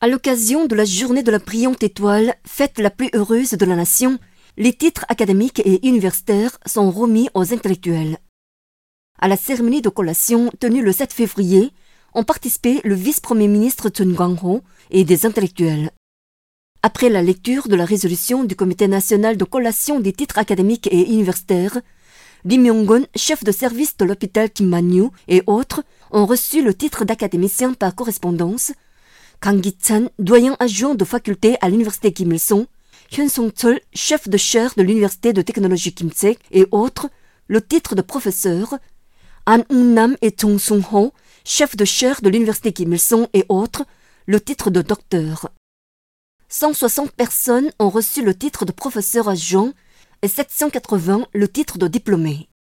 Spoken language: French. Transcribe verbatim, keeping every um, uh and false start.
À l'occasion de la journée de la brillante étoile, fête la plus heureuse de la nation, les titres académiques et universitaires sont remis aux intellectuels. À la cérémonie de collation tenue le sept février, ont participé le vice-premier ministre Chun Kwang-ho et des intellectuels. Après la lecture de la résolution du Comité national de collation des titres académiques et universitaires, Lee Myung-gun, chef de service de l'hôpital Kim Man-yu et autres ont reçu le titre d'académicien par correspondance. Kang Gi-chan, doyen adjoint de faculté à l'université Kim Il-sung, Hyun Song-chol, chef de chaire de l'université de technologie Kim-sek et autres, le titre de professeur. An Eun-nam et Chung Sung-ho, chef de chaire de l'université Kim Il-sung et autres, le titre de docteur. cent soixante personnes ont reçu le titre de professeur adjoint et sept cent quatre-vingts le titre de diplômé.